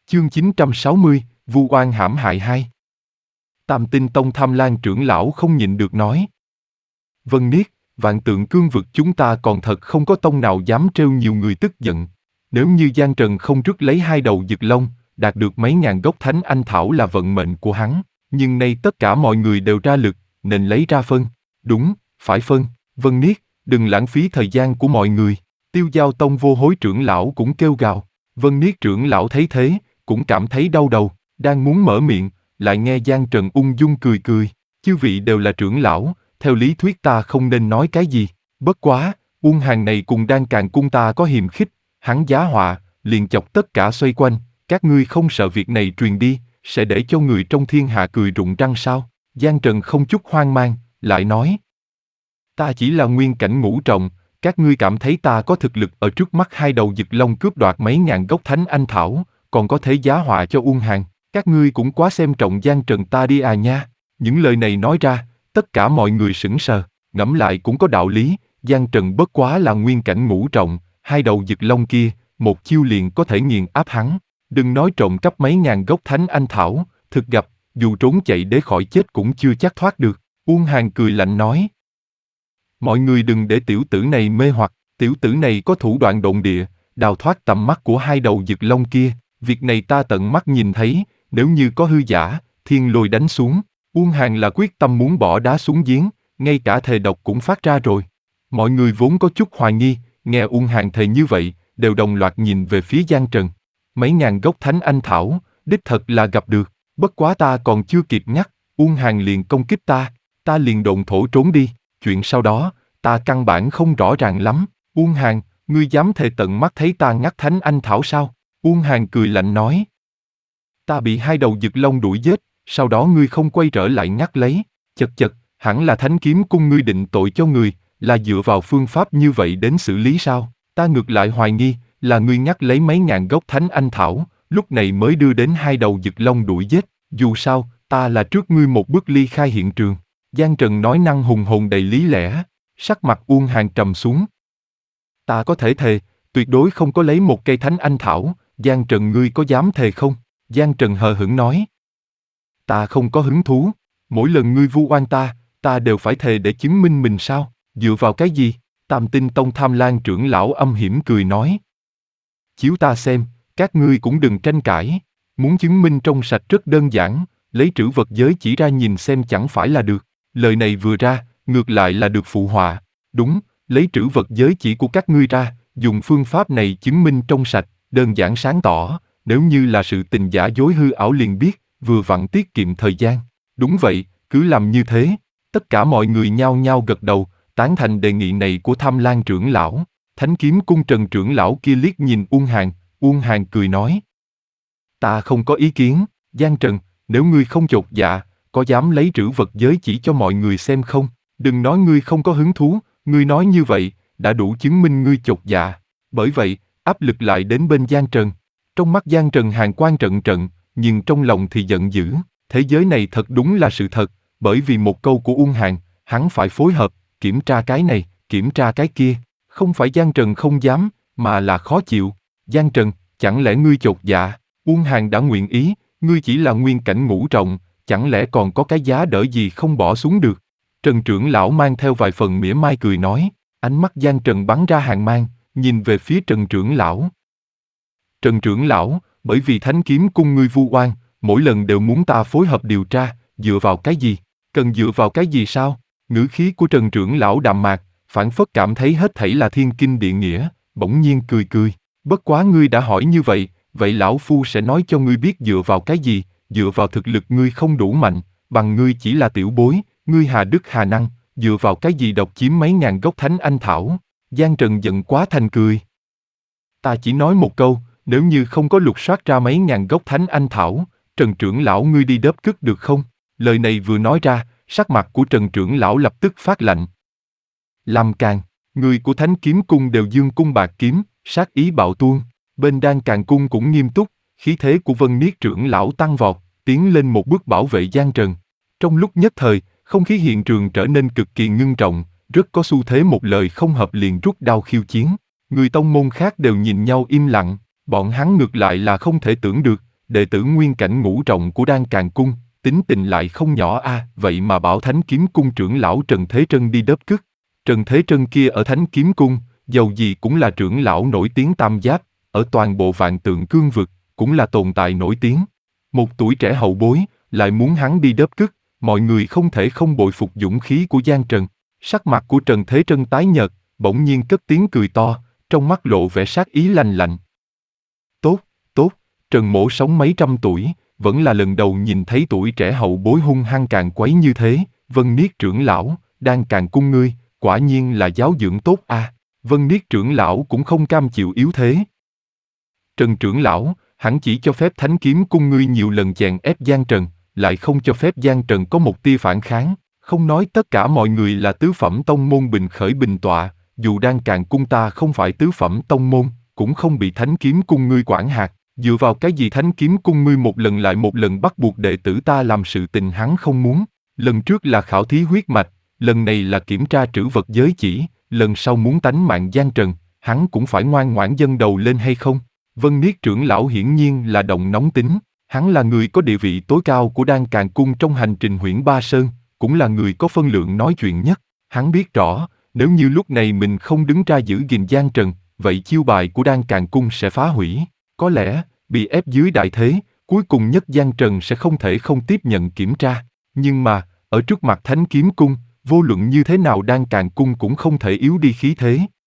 Chương 960, Vu oan hãm hại 2. Tam Tinh Tông Tham Lang trưởng lão không nhịn được nói. Vân Niết, Vạn Tượng Cương vực chúng ta còn thật không có tông nào dám trêu nhiều người tức giận. Nếu như Giang Trần không rước lấy 2 đầu Dực Long, đạt được mấy ngàn gốc Thánh Anh Thảo là vận mệnh của hắn. Nhưng nay tất cả mọi người đều ra lực, nên lấy ra phân. Đúng, phải phân. Vân Niết, đừng lãng phí thời gian của mọi người. Tiêu Giao Tông Vô Hối trưởng lão cũng kêu gào. Vân Niết trưởng lão thấy thế, cũng cảm thấy đau đầu, đang muốn mở miệng, lại nghe Giang Trần ung dung cười cười. Chư vị đều là trưởng lão, theo lý thuyết ta không nên nói cái gì. Bất quá, Uông Hàn này cùng Đan Càn cung ta có hiềm khích, hắn giá họa, liền chọc tất cả xoay quanh. Các ngươi không sợ việc này truyền đi, sẽ để cho người trong thiên hạ cười rụng răng sao? Giang Trần không chút hoang mang, lại nói. Ta chỉ là nguyên cảnh ngũ trọng, các ngươi cảm thấy ta có thực lực ở trước mắt 2 đầu Dực Long cướp đoạt mấy ngàn gốc Thánh Anh Thảo, còn có thể giá họa cho Uông Hàn, các ngươi cũng quá xem trọng Giang Trần ta đi à nha. Những lời này nói ra, tất cả mọi người sững sờ, ngẫm lại cũng có đạo lý, Giang Trần bất quá là nguyên cảnh ngũ trọng, 2 đầu Dực Long kia, một chiêu liền có thể nghiền áp hắn. Đừng nói trộm cắp mấy ngàn gốc Thánh Anh Thảo, thực gặp, dù trốn chạy để khỏi chết cũng chưa chắc thoát được. Uông Hàn cười lạnh nói. Mọi người đừng để tiểu tử này mê hoặc, tiểu tử này có thủ đoạn độn địa, đào thoát tầm mắt của 2 đầu Dực Long kia, việc này ta tận mắt nhìn thấy, nếu như có hư giả, thiên lôi đánh xuống. Uông Hàn là quyết tâm muốn bỏ đá xuống giếng, ngay cả thề độc cũng phát ra rồi. Mọi người vốn có chút hoài nghi, nghe Uông Hàn thề như vậy, đều đồng loạt nhìn về phía Giang Trần. Mấy ngàn gốc Thánh Anh Thảo, đích thật là gặp được, bất quá ta còn chưa kịp nhắc, Uông Hàn liền công kích ta liền độn thổ trốn đi, chuyện sau đó, ta căn bản không rõ ràng lắm. Uông Hàn, ngươi dám thề tận mắt thấy ta ngắt Thánh Anh Thảo sao? Uông Hàn cười lạnh nói. Ta bị 2 đầu Dực Long đuổi giết, sau đó ngươi không quay trở lại ngắt lấy, chật chật, hẳn là Thánh Kiếm Cung ngươi định tội cho người, là dựa vào phương pháp như vậy đến xử lý sao? Ta ngược lại hoài nghi, là ngươi ngắt lấy mấy ngàn gốc Thánh Anh Thảo, lúc này mới đưa đến 2 đầu Dực Long đuổi giết, dù sao, ta là trước ngươi một bước ly khai hiện trường. Giang Trần nói năng hùng hồn đầy lý lẽ, sắc mặt Uông Hàn trầm xuống. Ta có thể thề, tuyệt đối không có lấy một cây Thánh Anh Thảo, Giang Trần ngươi có dám thề không? Giang Trần hờ hững nói. Ta không có hứng thú, mỗi lần ngươi vu oan ta đều phải thề để chứng minh mình sao? Dựa vào cái gì? Tam Tinh Tông Tham Lang trưởng lão âm hiểm cười nói. Chiếu ta xem, các ngươi cũng đừng tranh cãi, muốn chứng minh trong sạch rất đơn giản, lấy trữ vật giới chỉ ra nhìn xem chẳng phải là được. Lời này vừa ra, ngược lại là được phụ họa. Đúng, lấy trữ vật giới chỉ của các ngươi ra, dùng phương pháp này chứng minh trong sạch, đơn giản sáng tỏ, nếu như là sự tình giả dối hư ảo liền biết, vừa vặn tiết kiệm thời gian. Đúng vậy, cứ làm như thế. Tất cả mọi người nhao nhao gật đầu, tán thành đề nghị này của Tham Lang trưởng lão. Thánh Kiếm Cung Trần trưởng lão kia liếc nhìn Uông Hàn cười nói. Ta không có ý kiến, Giang Trần, nếu ngươi không chột dạ, có dám lấy trữ vật giới chỉ cho mọi người xem không? Đừng nói ngươi không có hứng thú, ngươi nói như vậy, đã đủ chứng minh ngươi chột dạ. Bởi vậy, áp lực lại đến bên Giang Trần. Trong mắt Giang Trần hàn quang trận trận, nhưng trong lòng thì giận dữ. Thế giới này thật đúng là sự thật, bởi vì một câu của Uông Hàn, hắn phải phối hợp, kiểm tra cái này, kiểm tra cái kia. Không phải Giang Trần không dám, mà là khó chịu. Giang Trần, chẳng lẽ ngươi chột dạ? Uông Hàn đã nguyện ý, ngươi chỉ là nguyên cảnh ngũ trọng, chẳng lẽ còn có cái giá đỡ gì không bỏ xuống được? Trần trưởng lão mang theo vài phần mỉa mai cười nói, ánh mắt Giang Trần bắn ra hàn mang, nhìn về phía Trần trưởng lão. Trần trưởng lão, bởi vì Thánh Kiếm Cung ngươi vu oan, mỗi lần đều muốn ta phối hợp điều tra, dựa vào cái gì? Cần dựa vào cái gì sao? Ngữ khí của Trần trưởng lão đạm mạc, phảng phất cảm thấy hết thảy là thiên kinh địa nghĩa, bỗng nhiên cười cười. Bất quá ngươi đã hỏi như vậy, vậy lão phu sẽ nói cho ngươi biết dựa vào cái gì, dựa vào thực lực ngươi không đủ mạnh, bằng ngươi chỉ là tiểu bối, ngươi hà đức hà năng, dựa vào cái gì độc chiếm mấy ngàn gốc Thánh Anh Thảo? Giang Trần giận quá thành cười. Ta chỉ nói một câu, nếu như không có lục soát ra mấy ngàn gốc Thánh Anh Thảo, Trần trưởng lão ngươi đi đớp cứt được không? Lời này vừa nói ra, sắc mặt của Trần trưởng lão lập tức phát lạnh. Làm Càn, người của Thánh Kiếm Cung đều dương cung bạc kiếm, sát ý bạo tuôn. Bên Đan Càn Cung cũng nghiêm túc, khí thế của Vân Niết trưởng lão tăng vọt, tiến lên một bước bảo vệ Giang Trần. Trong lúc nhất thời, không khí hiện trường trở nên cực kỳ ngưng trọng, rất có xu thế một lời không hợp liền rút đao khiêu chiến. Người tông môn khác đều nhìn nhau im lặng, bọn hắn ngược lại là không thể tưởng được, đệ tử nguyên cảnh ngũ trọng của Đan Càn Cung, tính tình lại không nhỏ a, vậy mà bảo Thánh Kiếm Cung trưởng lão Trần Thế Trân đi đớp cứt. Trần Thế Trân kia ở Thánh Kiếm Cung, dầu gì cũng là trưởng lão nổi tiếng tam giáp, ở toàn bộ Vạn Tượng Cương vực, cũng là tồn tại nổi tiếng. Một tuổi trẻ hậu bối, lại muốn hắn đi đớp cứt, mọi người không thể không bội phục dũng khí của Giang Trần. Sắc mặt của Trần Thế Trân tái nhợt, bỗng nhiên cất tiếng cười to, trong mắt lộ vẻ sát ý lạnh lạnh. Tốt, tốt, Trần Mỗ sống mấy trăm tuổi, vẫn là lần đầu nhìn thấy tuổi trẻ hậu bối hung hăng càn quấy như thế. Vân Niết trưởng lão, Đan Càn Cung ngươi, quả nhiên là giáo dưỡng tốt a. Vân Niết trưởng lão cũng không cam chịu yếu thế. Trần trưởng lão, hắn chỉ cho phép Thánh Kiếm Cung ngươi nhiều lần chèn ép Giang Trần, lại không cho phép Giang Trần có một tia phản kháng, không nói tất cả mọi người là tứ phẩm tông môn bình khởi bình tọa, dù Đan Càn Cung ta không phải tứ phẩm tông môn, cũng không bị Thánh Kiếm Cung ngươi quản hạt, dựa vào cái gì Thánh Kiếm Cung ngươi một lần lại một lần bắt buộc đệ tử ta làm sự tình hắn không muốn. Lần trước là khảo thí huyết mạch, lần này là kiểm tra trữ vật giới chỉ, lần sau muốn tánh mạng Giang Trần, hắn cũng phải ngoan ngoãn dâng đầu lên hay không? Vân Niết trưởng lão hiển nhiên là động nóng tính, hắn là người có địa vị tối cao của Đan Càn Cung trong hành trình Huyễn Ba Sơn, cũng là người có phân lượng nói chuyện nhất. Hắn biết rõ, nếu như lúc này mình không đứng ra giữ gìn Giang Trần, vậy chiêu bài của Đan Càn Cung sẽ phá hủy. Có lẽ, bị ép dưới đại thế, cuối cùng nhất Giang Trần sẽ không thể không tiếp nhận kiểm tra. Nhưng mà, ở trước mặt Thánh Kiếm Cung, vô luận như thế nào Đan Càn Cung cũng không thể yếu đi khí thế.